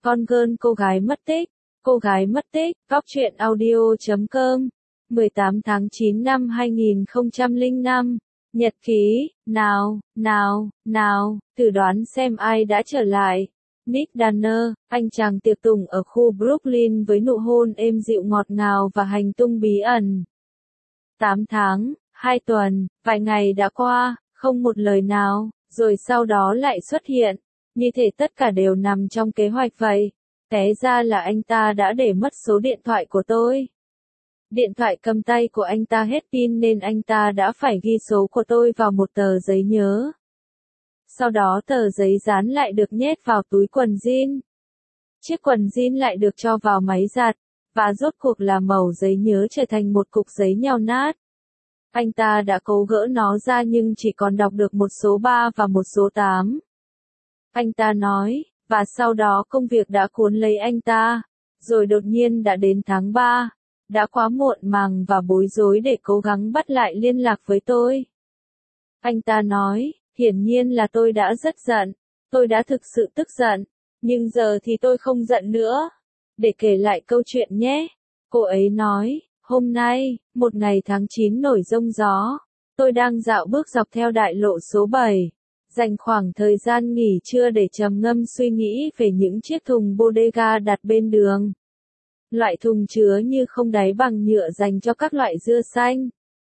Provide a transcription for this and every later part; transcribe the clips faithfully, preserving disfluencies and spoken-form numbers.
Con girl cô gái mất tích, cô gái mất tích, Góc truyện audio chấm com, mười tám tháng chín năm hai nghìn không trăm lẻ năm, nhật ký, nào, nào, nào, thử đoán xem ai đã trở lại. Nick Danner, anh chàng tiệc tùng ở khu Brooklyn với nụ hôn êm dịu ngọt ngào và hành tung bí ẩn. tám tháng, hai tuần, vài ngày đã qua, không một lời nào, rồi sau đó lại xuất hiện. Như thể tất cả đều nằm trong kế hoạch vậy. Té ra là anh ta đã để mất số điện thoại của tôi. Điện thoại cầm tay của anh ta hết pin nên anh ta đã phải ghi số của tôi vào một tờ giấy nhớ. Sau đó tờ giấy dán lại được nhét vào túi quần jean. Chiếc quần jean lại được cho vào máy giặt, và rốt cuộc là mẩu giấy nhớ trở thành một cục giấy nhàu nát. Anh ta đã cố gỡ nó ra nhưng chỉ còn đọc được một số ba và một số tám. Anh ta nói, và sau đó công việc đã cuốn lấy anh ta, rồi đột nhiên đã đến tháng ba, đã quá muộn màng và bối rối để cố gắng bắt lại liên lạc với tôi. Anh ta nói, hiển nhiên là tôi đã rất giận, tôi đã thực sự tức giận, nhưng giờ thì tôi không giận nữa. Để kể lại câu chuyện nhé, cô ấy nói, hôm nay, một ngày tháng chín nổi giông gió, tôi đang dạo bước dọc theo đại lộ số bảy. Dành khoảng thời gian nghỉ trưa để trầm ngâm suy nghĩ về những chiếc thùng bodega đặt bên đường. Loại thùng chứa như không đáy bằng nhựa dành cho các loại dưa xanh,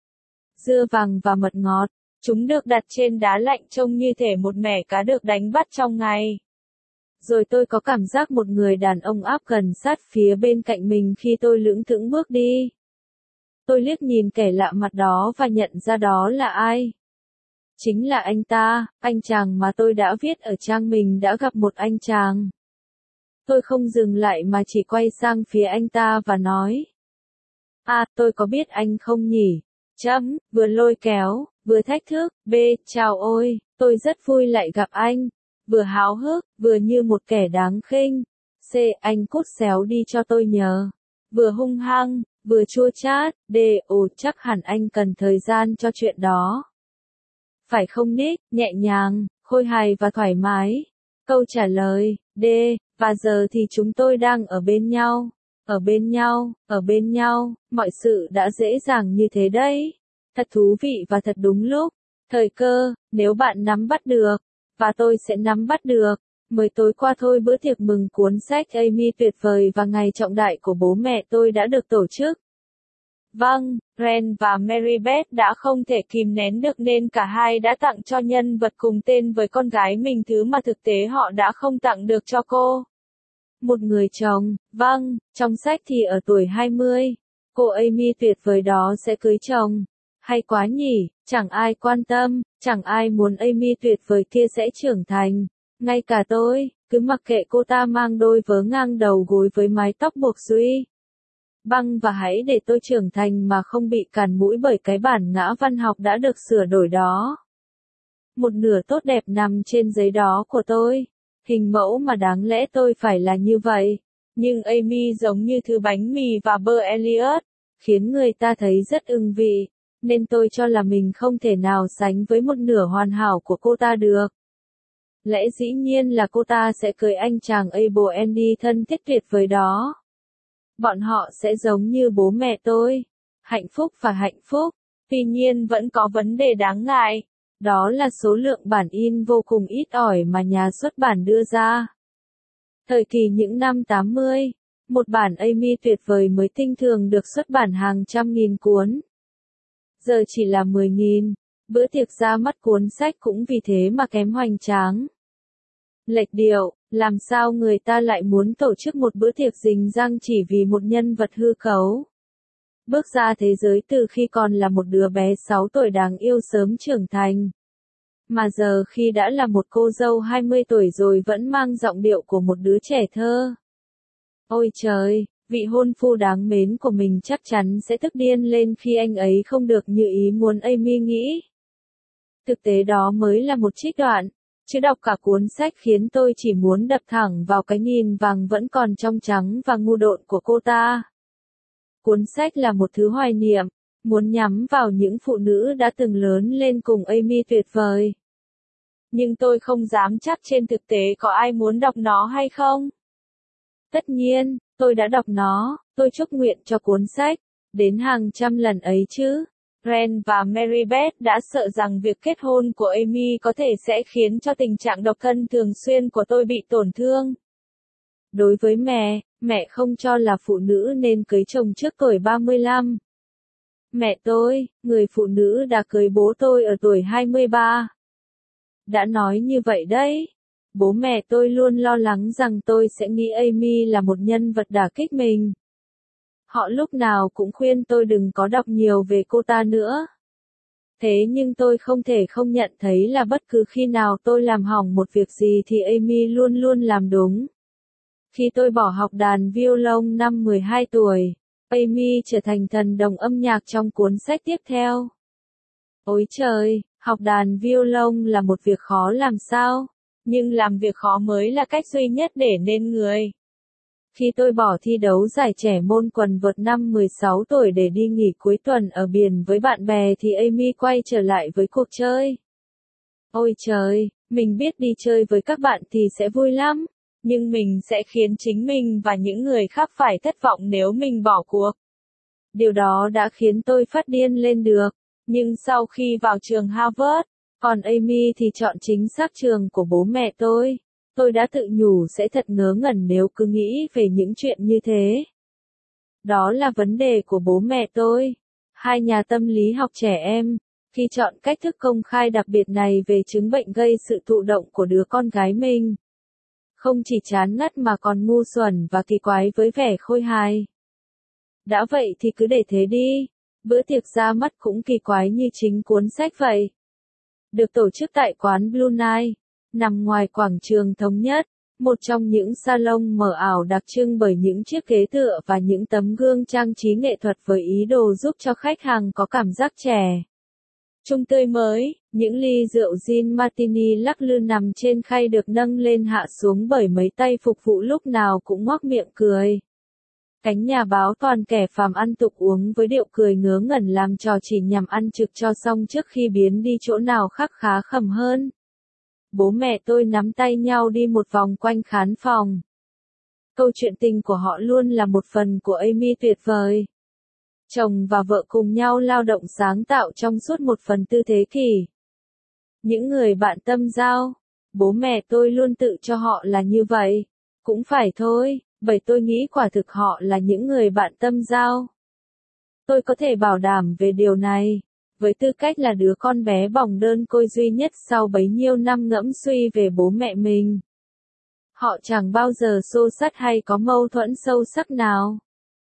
dưa vàng và mật ngọt. Chúng được đặt trên đá lạnh trông như thể một mẻ cá được đánh bắt trong ngày. Rồi tôi có cảm giác một người đàn ông áp gần sát phía bên cạnh mình khi tôi lững thững bước đi. Tôi liếc nhìn kẻ lạ mặt đó và nhận ra đó là ai. Chính là anh ta, anh chàng mà tôi đã viết ở trang mình đã gặp một anh chàng. Tôi không dừng lại mà chỉ quay sang phía anh ta và nói. À, tôi có biết anh không nhỉ? Chấm, vừa lôi kéo, vừa thách thức, B, chào ôi, tôi rất vui lại gặp anh. Vừa háo hức, vừa như một kẻ đáng khinh. C, anh cút xéo đi cho tôi nhờ. Vừa hung hăng, vừa chua chát, D, ồ chắc hẳn anh cần thời gian cho chuyện đó. Phải không Nick, nhẹ nhàng, khôi hài và thoải mái. Câu trả lời, D, và giờ thì chúng tôi đang ở bên nhau, ở bên nhau, ở bên nhau, mọi sự đã dễ dàng như thế đấy. Thật thú vị và thật đúng lúc. Thời cơ, nếu bạn nắm bắt được, và tôi sẽ nắm bắt được. Mới tối qua thôi bữa tiệc mừng cuốn sách Amy tuyệt vời và ngày trọng đại của bố mẹ tôi đã được tổ chức. Vâng, Ren và Marybeth đã không thể kìm nén được nên cả hai đã tặng cho nhân vật cùng tên với con gái mình thứ mà thực tế họ đã không tặng được cho cô. Một người chồng, vâng, trong sách thì ở tuổi hai mươi, cô Amy tuyệt vời đó sẽ cưới chồng. Hay quá nhỉ, chẳng ai quan tâm, chẳng ai muốn Amy tuyệt vời kia sẽ trưởng thành. Ngay cả tôi, cứ mặc kệ cô ta mang đôi vớ ngang đầu gối với mái tóc buộc xuôi. Băng và hãy để tôi trưởng thành mà không bị cản mũi bởi cái bản ngã văn học đã được sửa đổi đó. Một nửa tốt đẹp nằm trên giấy đó của tôi. Hình mẫu mà đáng lẽ tôi phải là như vậy. Nhưng Amy giống như thứ bánh mì và bơ Elliot, khiến người ta thấy rất ưng vị. Nên tôi cho là mình không thể nào sánh với một nửa hoàn hảo của cô ta được. Lẽ dĩ nhiên là cô ta sẽ cưới anh chàng Abel Andy thân thiết tuyệt vời đó. Bọn họ sẽ giống như bố mẹ tôi. Hạnh phúc và hạnh phúc. Tuy nhiên vẫn có vấn đề đáng ngại. Đó là số lượng bản in vô cùng ít ỏi mà nhà xuất bản đưa ra. Thời kỳ những năm tám mươi, một bản Amy tuyệt vời mới tinh thường được xuất bản hàng trăm nghìn cuốn. Giờ chỉ là mười nghìn. Bữa tiệc ra mắt cuốn sách cũng vì thế mà kém hoành tráng. Lệch điệu, làm sao người ta lại muốn tổ chức một bữa tiệc rình rang chỉ vì một nhân vật hư cấu. Bước ra thế giới từ khi còn là một đứa bé sáu tuổi đáng yêu sớm trưởng thành. Mà giờ khi đã là một cô dâu hai mươi tuổi rồi vẫn mang giọng điệu của một đứa trẻ thơ. Ôi trời, vị hôn phu đáng mến của mình chắc chắn sẽ tức điên lên khi anh ấy không được như ý muốn Amy nghĩ. Thực tế đó mới là một trích đoạn, chứ đọc cả cuốn sách khiến tôi chỉ muốn đập thẳng vào cái nhìn vàng vẫn còn trong trắng và ngu độn của cô ta. Cuốn sách là một thứ hoài niệm, muốn nhắm vào những phụ nữ đã từng lớn lên cùng Amy tuyệt vời. Nhưng tôi không dám chắc trên thực tế có ai muốn đọc nó hay không. Tất nhiên, tôi đã đọc nó, tôi chúc nguyện cho cuốn sách, đến hàng trăm lần ấy chứ. Ren và Marybeth đã sợ rằng việc kết hôn của Amy có thể sẽ khiến cho tình trạng độc thân thường xuyên của tôi bị tổn thương. Đối với mẹ, mẹ không cho là phụ nữ nên cưới chồng trước tuổi ba mươi lăm. Mẹ tôi, người phụ nữ đã cưới bố tôi ở tuổi hai mươi ba. Đã nói như vậy đấy. Bố mẹ tôi luôn lo lắng rằng tôi sẽ nghĩ Amy là một nhân vật đả kích mình. Họ lúc nào cũng khuyên tôi đừng có đọc nhiều về cô ta nữa. Thế nhưng tôi không thể không nhận thấy là bất cứ khi nào tôi làm hỏng một việc gì thì Amy luôn luôn làm đúng. Khi tôi bỏ học đàn violon năm mười hai tuổi, Amy trở thành thần đồng âm nhạc trong cuốn sách tiếp theo. Ôi trời, học đàn violon là một việc khó làm sao, nhưng làm việc khó mới là cách duy nhất để nên người. Khi tôi bỏ thi đấu giải trẻ môn quần vợt năm mười sáu tuổi để đi nghỉ cuối tuần ở biển với bạn bè thì Amy quay trở lại với cuộc chơi. Ôi trời, mình biết đi chơi với các bạn thì sẽ vui lắm, nhưng mình sẽ khiến chính mình và những người khác phải thất vọng nếu mình bỏ cuộc. Điều đó đã khiến tôi phát điên lên được, nhưng sau khi vào trường Harvard, còn Amy thì chọn chính xác trường của bố mẹ tôi. Tôi đã tự nhủ sẽ thật ngớ ngẩn nếu cứ nghĩ về những chuyện như thế. Đó là vấn đề của bố mẹ tôi. Hai nhà tâm lý học trẻ em, khi chọn cách thức công khai đặc biệt này về chứng bệnh gây sự thụ động của đứa con gái mình. Không chỉ chán ngắt mà còn ngu xuẩn và kỳ quái với vẻ khôi hài. Đã vậy thì cứ để thế đi. Bữa tiệc ra mắt cũng kỳ quái như chính cuốn sách vậy. Được tổ chức tại quán Blue Night, nằm ngoài quảng trường Thống Nhất, một trong những salon mờ ảo đặc trưng bởi những chiếc ghế tựa và những tấm gương trang trí nghệ thuật với ý đồ giúp cho khách hàng có cảm giác trẻ trung tươi mới. Những ly rượu gin martini lắc lư nằm trên khay được nâng lên hạ xuống bởi mấy tay phục vụ lúc nào cũng ngoác miệng cười. Cánh nhà báo toàn kẻ phàm ăn tục uống với điệu cười ngớ ngẩn làm trò chỉ nhằm ăn trực cho xong trước khi biến đi chỗ nào khác khá khẩm hơn. Bố mẹ tôi nắm tay nhau đi một vòng quanh khán phòng. Câu chuyện tình của họ luôn là một phần của Amy tuyệt vời. Chồng và vợ cùng nhau lao động sáng tạo trong suốt một phần tư thế kỷ. Những người bạn tâm giao, bố mẹ tôi luôn tự cho họ là như vậy. Cũng phải thôi, bởi tôi nghĩ quả thực họ là những người bạn tâm giao. Tôi có thể bảo đảm về điều này. Với tư cách là đứa con bé bỏng đơn côi duy nhất sau bấy nhiêu năm ngẫm suy về bố mẹ mình. Họ chẳng bao giờ xô xát hay có mâu thuẫn sâu sắc nào.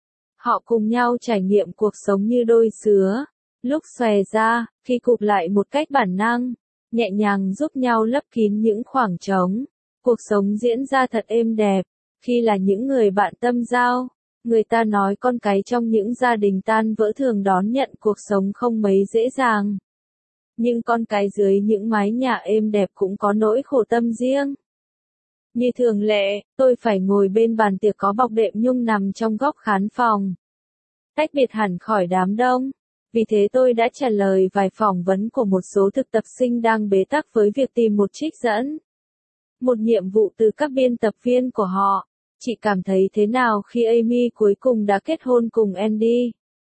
Họ cùng nhau trải nghiệm cuộc sống như đôi sứa, lúc xòe ra, khi cụp lại một cách bản năng, nhẹ nhàng giúp nhau lấp kín những khoảng trống. Cuộc sống diễn ra thật êm đẹp, khi là những người bạn tâm giao. Người ta nói con cái trong những gia đình tan vỡ thường đón nhận cuộc sống không mấy dễ dàng. Nhưng con cái dưới những mái nhà êm đẹp cũng có nỗi khổ tâm riêng. Như thường lệ, tôi phải ngồi bên bàn tiệc có bọc đệm nhung nằm trong góc khán phòng. Tách biệt hẳn khỏi đám đông. Vì thế tôi đã trả lời vài phỏng vấn của một số thực tập sinh đang bế tắc với việc tìm một trích dẫn. Một nhiệm vụ từ các biên tập viên của họ. Chị cảm thấy thế nào khi Amy cuối cùng đã kết hôn cùng Andy?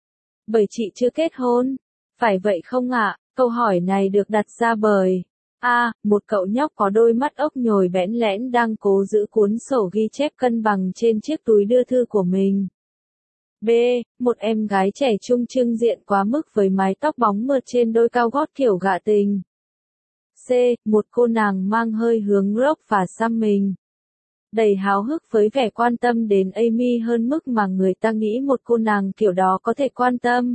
Bởi chị chưa kết hôn. Phải vậy không ạ? Câu hỏi này được đặt ra bởi A. Một cậu nhóc có đôi mắt ốc nhồi bẽn lẽn đang cố giữ cuốn sổ ghi chép cân bằng trên chiếc túi đưa thư của mình. B. Một em gái trẻ trung trưng diện quá mức với mái tóc bóng mượt trên đôi cao gót kiểu gạ tình. C. Một cô nàng mang hơi hướng rock và xăm mình. Đầy háo hức với vẻ quan tâm đến Amy hơn mức mà người ta nghĩ một cô nàng kiểu đó có thể quan tâm.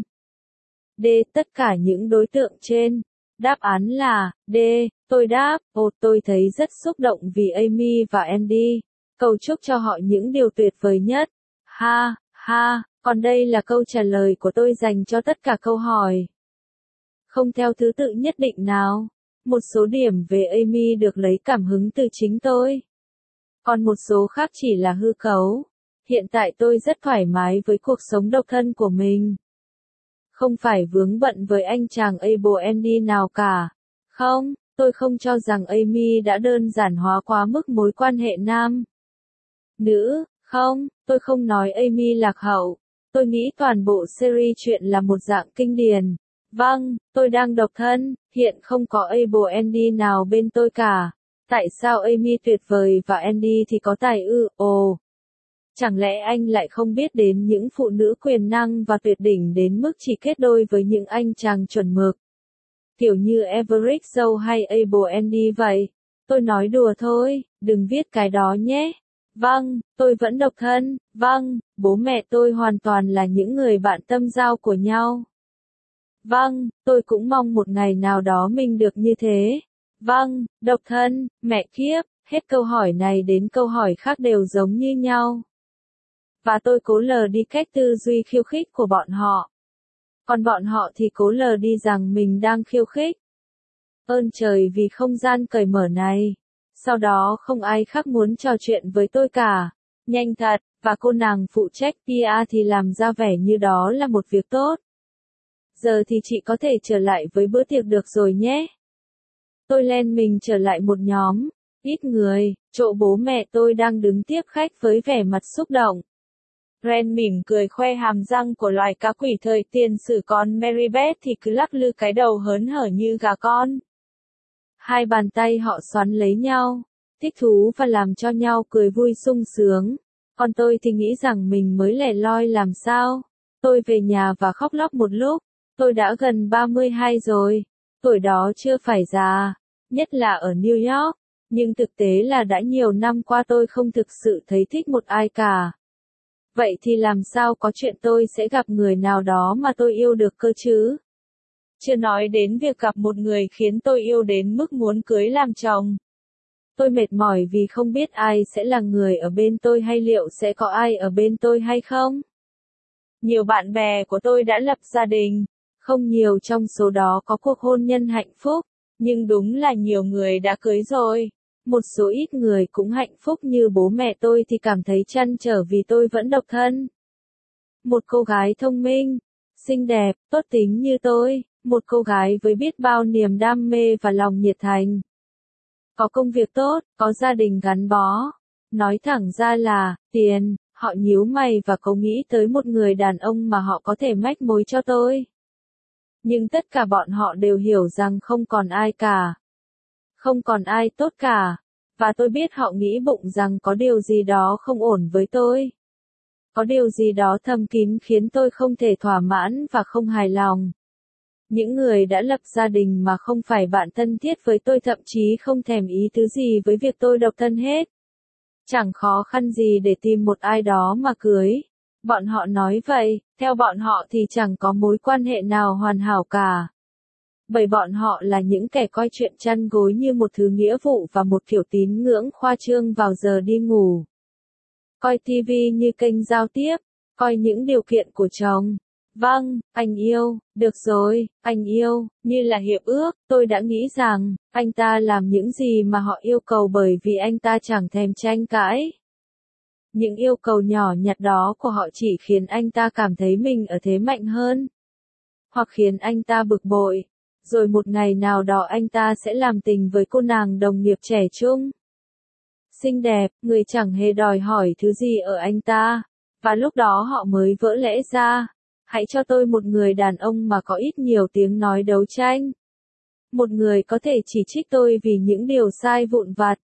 D. Tất cả những đối tượng trên. Đáp án là D. Tôi đáp, ồ tôi thấy rất xúc động vì Amy và Andy. Cầu chúc cho họ những điều tuyệt vời nhất. Ha, ha, còn đây là câu trả lời của tôi dành cho tất cả câu hỏi. Không theo thứ tự nhất định nào. Một số điểm về Amy được lấy cảm hứng từ chính tôi. Còn một số khác chỉ là hư cấu. Hiện tại tôi rất thoải mái với cuộc sống độc thân của mình. Không phải vướng bận với anh chàng Abel Andy nào cả. Không, tôi không cho rằng Amy đã đơn giản hóa quá mức mối quan hệ nam nữ. Không, tôi không nói Amy lạc hậu. Tôi nghĩ toàn bộ series truyện là một dạng kinh điển. Vâng, tôi đang độc thân, hiện không có able Andy nào bên tôi cả. Tại sao Amy tuyệt vời và Andy thì có tài ư? Ồ, chẳng lẽ anh lại không biết đến những phụ nữ quyền năng và tuyệt đỉnh đến mức chỉ kết đôi với những anh chàng chuẩn mực, kiểu như Everett Joe hay able Andy vậy? Tôi nói đùa thôi, đừng viết cái đó nhé. Vâng, tôi vẫn độc thân. Vâng, bố mẹ tôi hoàn toàn là những người bạn tâm giao của nhau. Vâng, tôi cũng mong một ngày nào đó mình được như thế. Vâng, độc thân, mẹ kiếp, hết câu hỏi này đến câu hỏi khác đều giống như nhau. Và tôi cố lờ đi cách tư duy khiêu khích của bọn họ. Còn bọn họ thì cố lờ đi rằng mình đang khiêu khích. Ơn trời vì không gian cởi mở này. Sau đó không ai khác muốn trò chuyện với tôi cả. Nhanh thật, và cô nàng phụ trách pê e thì làm ra vẻ như đó là một việc tốt. Giờ thì chị có thể trở lại với bữa tiệc được rồi nhé. Tôi len mình trở lại một nhóm, ít người, chỗ bố mẹ tôi đang đứng tiếp khách với vẻ mặt xúc động. Ren mỉm cười khoe hàm răng của loài cá quỷ thời tiền sử, còn Marybeth thì cứ lắc lư cái đầu hớn hở như gà con. Hai bàn tay họ xoắn lấy nhau, thích thú và làm cho nhau cười vui sung sướng. Còn tôi thì nghĩ rằng mình mới lẻ loi làm sao. Tôi về nhà và khóc lóc một lúc. Tôi đã gần ba mươi hai rồi. Tuổi đó chưa phải già, nhất là ở New York. Nhưng thực tế là đã nhiều năm qua tôi không thực sự thấy thích một ai cả. Vậy thì làm sao có chuyện tôi sẽ gặp người nào đó mà tôi yêu được cơ chứ? Chưa nói đến việc gặp một người khiến tôi yêu đến mức muốn cưới làm chồng. Tôi mệt mỏi vì không biết ai sẽ là người ở bên tôi hay liệu sẽ có ai ở bên tôi hay không. Nhiều bạn bè của tôi đã lập gia đình. Không nhiều trong số đó có cuộc hôn nhân hạnh phúc, nhưng đúng là nhiều người đã cưới rồi. Một số ít người cũng hạnh phúc như bố mẹ tôi thì cảm thấy trăn trở vì tôi vẫn độc thân. Một cô gái thông minh, xinh đẹp, tốt tính như tôi, một cô gái với biết bao niềm đam mê và lòng nhiệt thành. Có công việc tốt, có gia đình gắn bó. Nói thẳng ra là, tiền, họ nhíu mày và có nghĩ tới một người đàn ông mà họ có thể mách mối cho tôi. Nhưng tất cả bọn họ đều hiểu rằng không còn ai cả. Không còn ai tốt cả. Và tôi biết họ nghĩ bụng rằng có điều gì đó không ổn với tôi. Có điều gì đó thầm kín khiến tôi không thể thỏa mãn và không hài lòng. Những người đã lập gia đình mà không phải bạn thân thiết với tôi thậm chí không thèm ý tứ gì với việc tôi độc thân hết. Chẳng khó khăn gì để tìm một ai đó mà cưới. Bọn họ nói vậy, theo bọn họ thì chẳng có mối quan hệ nào hoàn hảo cả. Bởi bọn họ là những kẻ coi chuyện chăn gối như một thứ nghĩa vụ và một kiểu tín ngưỡng khoa trương vào giờ đi ngủ. Coi ti vi như kênh giao tiếp, coi những điều kiện của chồng. Vâng, anh yêu, được rồi, anh yêu, như là hiệp ước, tôi đã nghĩ rằng, anh ta làm những gì mà họ yêu cầu bởi vì anh ta chẳng thèm tranh cãi. Những yêu cầu nhỏ nhặt đó của họ chỉ khiến anh ta cảm thấy mình ở thế mạnh hơn. Hoặc khiến anh ta bực bội. Rồi một ngày nào đó anh ta sẽ làm tình với cô nàng đồng nghiệp trẻ trung. Xinh đẹp, người chẳng hề đòi hỏi thứ gì ở anh ta. Và lúc đó họ mới vỡ lẽ ra. Hãy cho tôi một người đàn ông mà có ít nhiều tiếng nói đấu tranh. Một người có thể chỉ trích tôi vì những điều sai vụn vặt.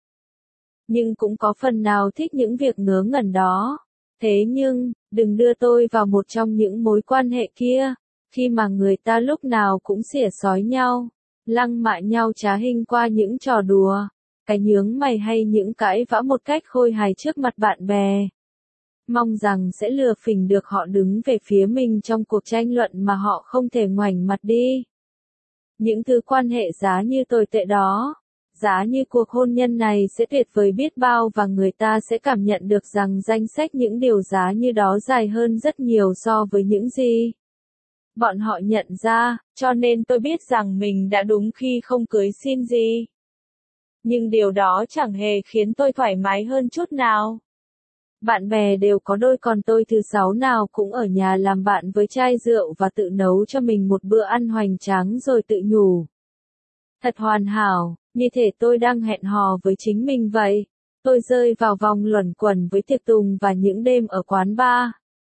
Nhưng cũng có phần nào thích những việc ngớ ngẩn đó. Thế nhưng, đừng đưa tôi vào một trong những mối quan hệ kia, khi mà người ta lúc nào cũng xỉa xói nhau, lăng mạ nhau trá hình qua những trò đùa, cái nhướng mày hay những cãi vã một cách khôi hài trước mặt bạn bè. Mong rằng sẽ lừa phỉnh được họ đứng về phía mình trong cuộc tranh luận mà họ không thể ngoảnh mặt đi. Những thứ quan hệ giá như tồi tệ đó, giá như cuộc hôn nhân này sẽ tuyệt vời biết bao và người ta sẽ cảm nhận được rằng danh sách những điều giá như đó dài hơn rất nhiều so với những gì bọn họ nhận ra, cho nên tôi biết rằng mình đã đúng khi không cưới xin gì. Nhưng điều đó chẳng hề khiến tôi thoải mái hơn chút nào. Bạn bè đều có đôi còn tôi thứ sáu nào cũng ở nhà làm bạn với chai rượu và tự nấu cho mình một bữa ăn hoành tráng rồi tự nhủ. Thật hoàn hảo, như thể tôi đang hẹn hò với chính mình vậy. Tôi rơi vào vòng luẩn quẩn với tiệc tùng và những đêm ở quán bar.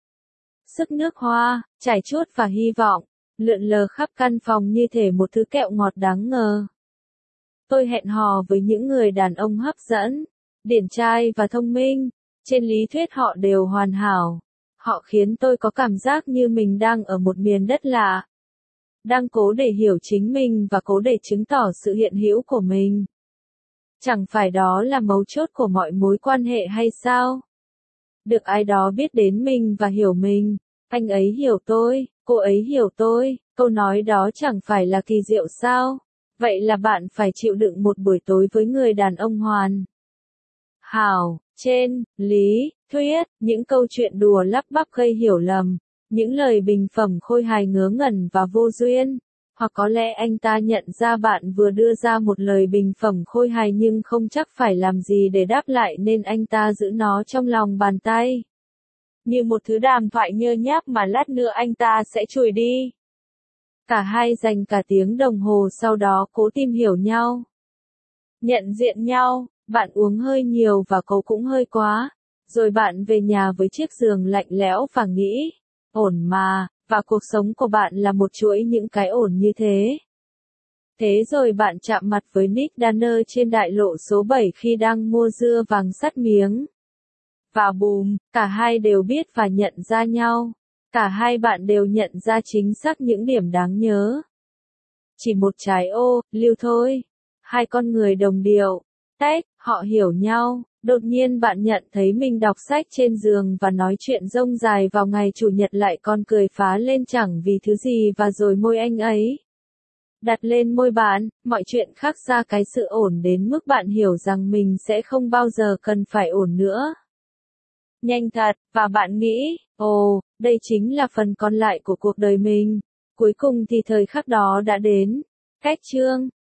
Sức nước hoa, chải chuốt và hy vọng, lượn lờ khắp căn phòng như thể một thứ kẹo ngọt đáng ngờ. Tôi hẹn hò với những người đàn ông hấp dẫn, điển trai và thông minh, trên lý thuyết họ đều hoàn hảo. Họ khiến tôi có cảm giác như mình đang ở một miền đất lạ. Đang cố để hiểu chính mình và cố để chứng tỏ sự hiện hữu của mình. Chẳng phải đó là mấu chốt của mọi mối quan hệ hay sao? Được ai đó biết đến mình và hiểu mình, anh ấy hiểu tôi, cô ấy hiểu tôi, câu nói đó chẳng phải là kỳ diệu sao? Vậy là bạn phải chịu đựng một buổi tối với người đàn ông hoàn hảo, trên, lý, thuyết, những câu chuyện đùa lắp bắp gây hiểu lầm, những lời bình phẩm khôi hài ngớ ngẩn và vô duyên. Hoặc có lẽ anh ta nhận ra bạn vừa đưa ra một lời bình phẩm khôi hài nhưng không chắc phải làm gì để đáp lại nên anh ta giữ nó trong lòng bàn tay. Như một thứ đàm thoại nhơ nhác mà lát nữa anh ta sẽ chùi đi. Cả hai dành cả tiếng đồng hồ sau đó cố tìm hiểu nhau. Nhận diện nhau, bạn uống hơi nhiều và cô cũng hơi quá. Rồi bạn về nhà với chiếc giường lạnh lẽo và nghĩ, ổn mà. Và cuộc sống của bạn là một chuỗi những cái ổn như thế. Thế rồi bạn chạm mặt với Nick Danner trên đại lộ số bảy khi đang mua dưa vàng sắt miếng. Và bùm, cả hai đều biết và nhận ra nhau. Cả hai bạn đều nhận ra chính xác những điểm đáng nhớ. Chỉ một trái ô, lưu thôi. Hai con người đồng điệu. Tách, họ hiểu nhau. Đột nhiên bạn nhận thấy mình đọc sách trên giường và nói chuyện rông dài vào ngày Chủ nhật lại còn cười phá lên chẳng vì thứ gì và rồi môi anh ấy đặt lên môi bạn, mọi chuyện khác xa cái sự ổn đến mức bạn hiểu rằng mình sẽ không bao giờ cần phải ổn nữa. Nhanh thật, và bạn nghĩ, ồ, đây chính là phần còn lại của cuộc đời mình. Cuối cùng thì thời khắc đó đã đến. Cách chương